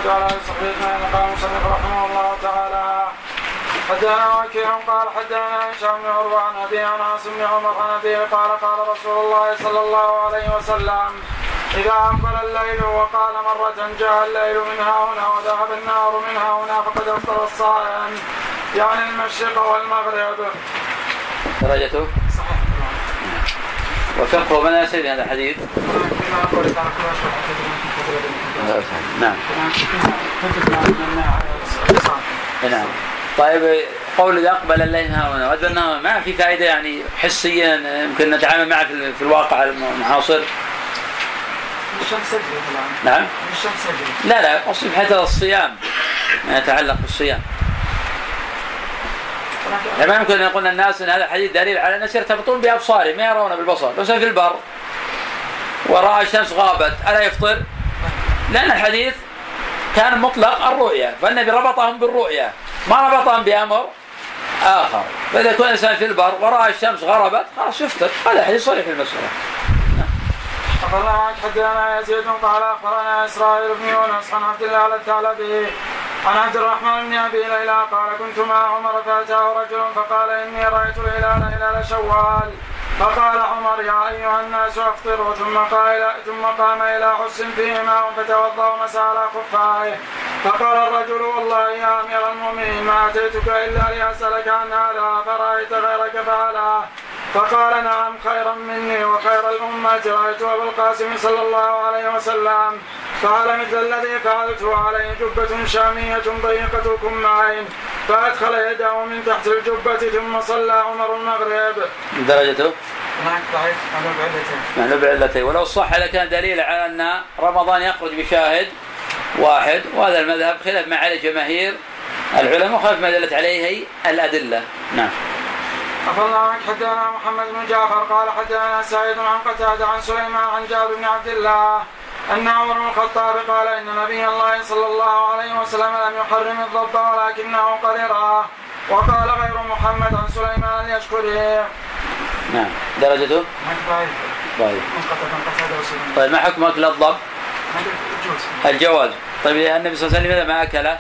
على صحبتنا قال مصنف رحمه الله تعالى حدثنا وكيع قال حدثنا هشام بن عروة عن أبي عن عاصم بن عمر عن أبيه قال قال رسول الله صلى الله عليه وسلم إذا أقبل الليل وقال مرة جاء الليل من هنا وذهب النهار من هنا فقد أفطر الصائم يعني المشرق والمغرب. درجته صحيح. وفقه من أسئل هذا الحديث. نعم. نعم. طيب قول إذا أقبل الليل هنا وذهب النهار ما في فائدة يعني حسيا يمكن نتعامل معه في الواقع المعاصر. الشمس سجلت الآن. نعم. الشمس سجلت. لا أصل حتى الصيام ما يتعلق بالصيام. ما يمكن أن يقول الناس أن هذا الحديث دليل على أن يرتبطون بأبصارهم ما يرون بالبصر. لو في البر ورأى الشمس غابت ألا يفطر؟ لأن الحديث كان مطلق الرؤية فالنبي ربطهم بالرؤية ما ربطهم بأمر آخر. فإذا كان الإنسان في البر ورأى الشمس غربت خلاص يفطر. هذا حديث صريح في المسألة. أخبرنا حدثنا يزيد قال أخبرنا إسرائيل بن يونس عن عبد الله الثعلبي عن عبد الرحمن بن أبي ليلى قال كنت مع عمر فأتاه رجل فقال إني رأيت الهلال شوال فقال عمر يا أيها الناس أفطروا ثم قام إلى حس فيه ماء فتوضأ ومسح على خفائه فقال الرجل والله يا أمير المؤمنين ما أتيتك إلا لأسألك عن هذا فرأيت غيرك فعله فقال نعم خيرا مني وخير الأمة رأيت أبا القاسم صلى الله عليه وسلم فعل مثل الذي فعلته عليه جبة شامية ضيقة كمين فأدخل يده من تحت الجبة ثم صلى عمر المغرب. درجته؟ ضعيف معنى بعلتين ولو صح لكان دليل على أن رمضان يخرج بشاهد واحد وهذا المذهب خلاف ما عليه جماهير العلماء وخلاف ما دلت عليه الأدلة. نعم. أخبرنا حدثنا محمد بن جعفر قال حدثنا سعيد عن قتادة عن سليمان عن جابر بن عبد الله أن عمر بن الخطاب قال إن نبي الله صلى الله عليه وسلم لم يحرم الضب ولكنه قرره وقال غير محمد عن سليمان اليشكري. نعم. درجته؟ ضعيف. طيب ما حكم أكل الضب؟ الجواز. طيب النبي صلى الله عليه وسلم ما أكله؟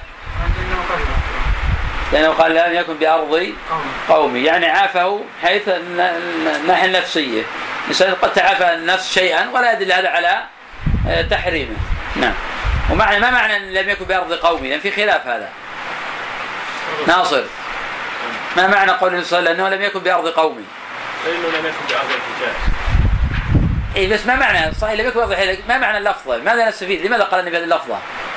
لأنه قال لم يكن بأرض قومي يعني عافه حيث الناحية النفسية. الإنسان قد تعافى النفس شيئا ولا يدل هذا على تحريمه. نعم. ومعنى ما معنى أن لم يكن بأرض قومي لأن في خلاف هذا. ناصر ما معنى قول النبي صلى الله عليه وسلم أنه لم يكن بأرض قومي؟ لأنه لم يكن بأرض الحجاز. إيه بس ما معنى صحيح لم يكن بأرض الحجاز ما معنى اللفظة؟ ماذا نستفيد؟ لماذا قال النبي هذه اللفظة؟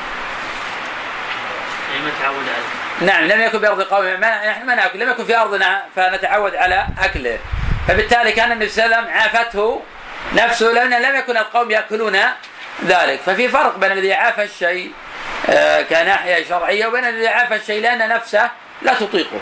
ما تعود عليه. نعم لم يكن بأرض قومه نحن ما نأكل لم يكن في أرضنا فنتعود على أكله فبالتالي كان النبي صلى الله عليه وسلم عافته نفسه لأن لم يكن القوم يأكلون ذلك. ففي فرق بين الذي عاف الشيء كناحية شرعية وبين الذي عاف الشيء لأن نفسه لا تطيقه.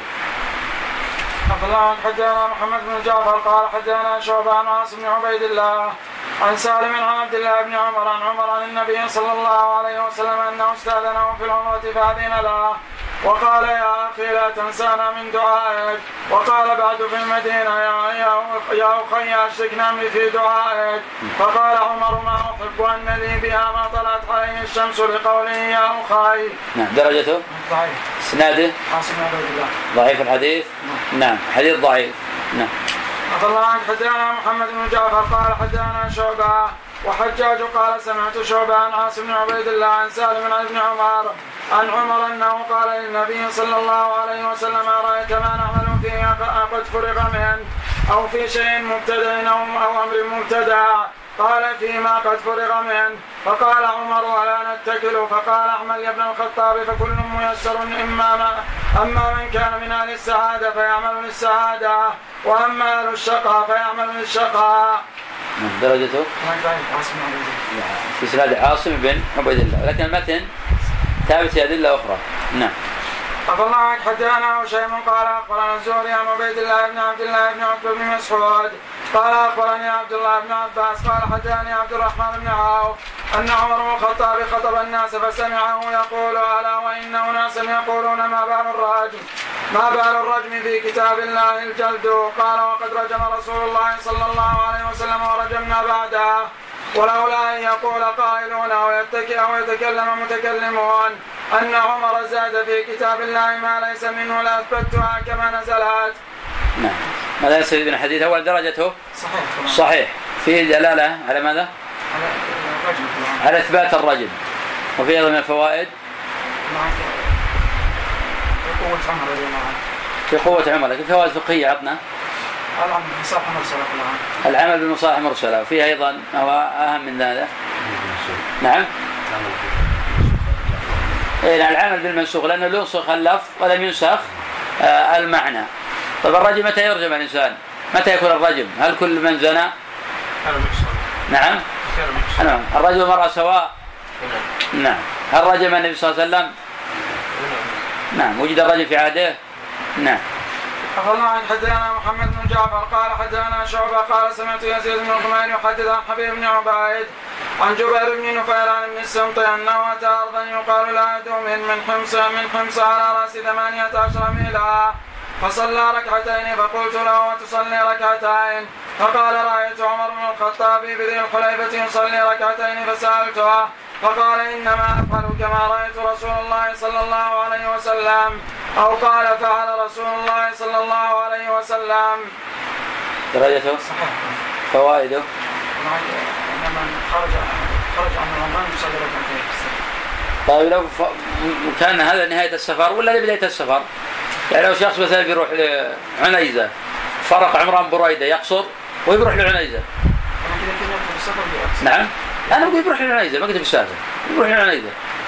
حدثنا محمد بن جعفر قال حدثنا شعبة عن عاصم بن عبيد الله عن سالم عن عبد الله بن عمر عن عمر عن النبي صلى الله عليه وسلم أنه استأذنه في العمرة فأذن له وقال يا أخي لا تنسانا من دعائك وقال بعد في المدينة يا أخي أشركنا في دعائك فقال عمر ما أحب أن لي بها ما طلعت عليه الشمس لقوله يا أخي. نعم. درجته؟ ضعيف. سناده؟ عاصم بن عبيد الله. ضعيف الحديث؟ نعم. حديث ضعيف. نعم. الله عنك حدثنا محمد بن جعفر قال حدثنا شعبة وحجاج قال سمعت شعبة عن عاصم بن عبيد الله عن سالم عن ابن عمر عن عمر أنه قال للنبي صلى الله عليه وسلم أرأيت ما نعمل فيه قد فرغ منه أو في شيء مبتدأ أو أمر مبتدأ قال فيما قد فرغ منه فقال عمر ولا نتكل فقال اعمل يا ابن الخطاب فكل ميسر أما من كان من أهل السعادة فيعمل للسعادة وأما أهل الشقاء فيعمل للشقاء. درجته؟ في سناد عاصم بن عبيد الله لكن المتن ثابت في أدلة أخرى. نعم. الله عنك حدثنا هشيم قال أخبرنا الزهري عن عبيد الله بن عبد الله بن عتبة بن مسعود قال أخبرني عبد الله بن عباس قال حدثني عبد الرحمن بن عوف أن عمر بن الخطاب خطب الناس فسمعه يقول ألا وإن أناسا يقولون ما بال الرجم في كتاب الله الجلد قال وقد رجم رسول الله صلى الله عليه وسلم ورجمنا بعده ولولا أن يقول قائلون أو يتكلم متكلمون أن عمر زاد في كتاب الله ما ليس منه لأثبتها كما نزلت. نعم. ماذا يستفيد من الحديث؟ أول درجته صحيح فيه دلالة على ماذا؟ على إثبات الرجم. وفي أيضا من الفوائد في قوة عمر. لكن فوائد فقهية عطنا العمل بالمصالح المرسلة. وفيه أيضا هو أهم من هذا. نعم. العمل بالمنسوخ لأنه لا ينسخ اللفظ ولم ينسخ المعنى. طيب الرجم متى يرجم الإنسان؟ متى يكون الرجم؟ هل كل من زنى؟ نعم. الرجل والمرأة سواء؟ نعم. هل رجم النبي صلى الله عليه وسلم؟ نعم. وجد الرجم في عهده؟ نعم. أخبرنا عن حدثنا محمد بن جعفر قال حدثنا شعبة قال سمعت يزيد بن غمير يحدث عن حبيب بن عبيد عن جبير بن نفيل بن السمط أنه أتى أرضا يقال لها دوم من حمص على رأس 18 ميلا فصلى ركعتين فقلت له وتصلي ركعتين؟ فقال رأيت عمر بن الخطاب بذي الحليفة يصلي ركعتين فسألته فقال إنما أفعل كما رأيت رسول الله صلى الله عليه وسلم أو قال فعل رسول الله صلى الله عليه وسلم. درجته فوائده من خرج عن رمضان يصلي ركعتين. طيب لو كان هذا نهاية السفر ولا لبداية السفر؟ يعني لو شخص مثلا بيروح لعنيزة فرق عمران بريدة يقصر ويروح لعنيزة. نعم. أنا أقول يروح لعنيزة ما قلت بالسافر يروح لعنيزة.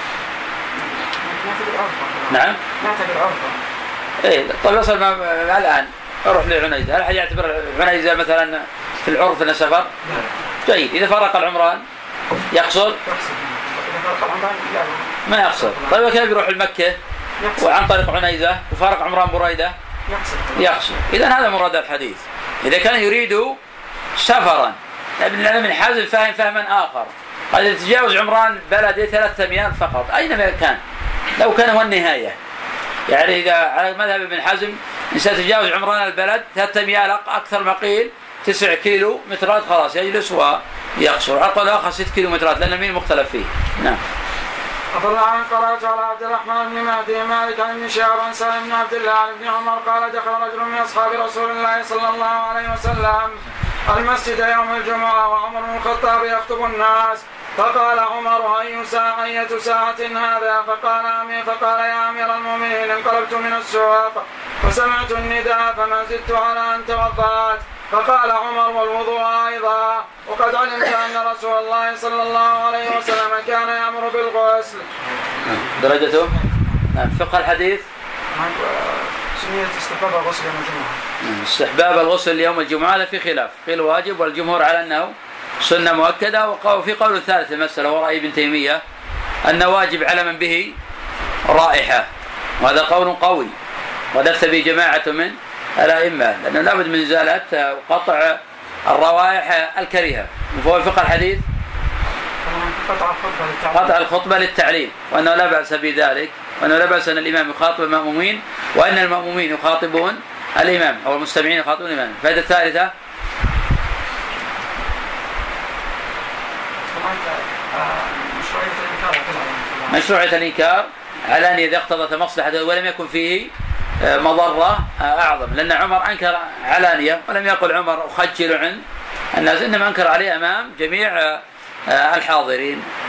نعم. إيه طيب وصل الآن أروح لعنيزة هل يعتبر عنيزة مثلا في العرف أنه سفر؟ جيد. إذا فرق العمران يقصر؟ ما يقصر. طيب كيف يروح المكة وعن طريق عنيزة وفارق عمران بريدة؟ يقصر. إذن هذا مراد الحديث. إذا كان يريد سفرا ابن حزم فاهم فهما آخر قد يتجاوز عمران بلده 3 أميال فقط أينما كان لو كان هو النهاية. يعني إذا على مذهب ابن حزم إنسان تجاوز عمران البلد 3 أميال أكثر ما قيل 9 كيلو مترات خلاص يجلس ويقصر. أقل آخر 6 كيلو مترات لأن المين مختلف فيه. نعم. أفضل عن قرأت على عبد الرحمن بن مهدي مالك عن ابن شهاب عن سالم بن عبد الله عن ابن عمر قال دخل رجل من أصحاب رسول الله صلى الله عليه وسلم المسجد يوم الجمعة وعمر بن الخطاب يخطب الناس فقال عمر أية ساعة هذا؟ فقال يا أمير المؤمنين انقلبت من السوق فسمعت النداء فما زدت على أن توضأت. فقال عمر والوضوء أيضا وقد علمت أن رسول الله صلى الله عليه وسلم كان يأمر بالغسل. درجته فقه الحديث استحباب الغسل يوم الجمعة. استحباب الغسل يوم الجمعة في خلاف قيل واجب والجمهور على أنه سنة مؤكدة. وفي قول ثالث المسألة ورأي ابن تيمية أنه واجب على من به رائحة وهذا قول قوي ودفت به جماعة من الأئمة لأنه لابد من إزالة وقطع الروائح الكريهة. وفهو فقه الحديث قطع الخطبة للتعليم وأنه لا بأس بذلك وأنه لا بأس أن الإمام يخاطب المأمومين وأن المأمومين يخاطبون الإمام أو المستمعين يخاطبون الإمام. الفائدة الثالثة مشروعية الإنكار على أن إذا اقتضت مصلحة ولم يكن فيه مضرة أعظم لأن عمر أنكر علانية ولم يقل عمر أخجل عن الناس إنما أنكر عليه أمام جميع الحاضرين.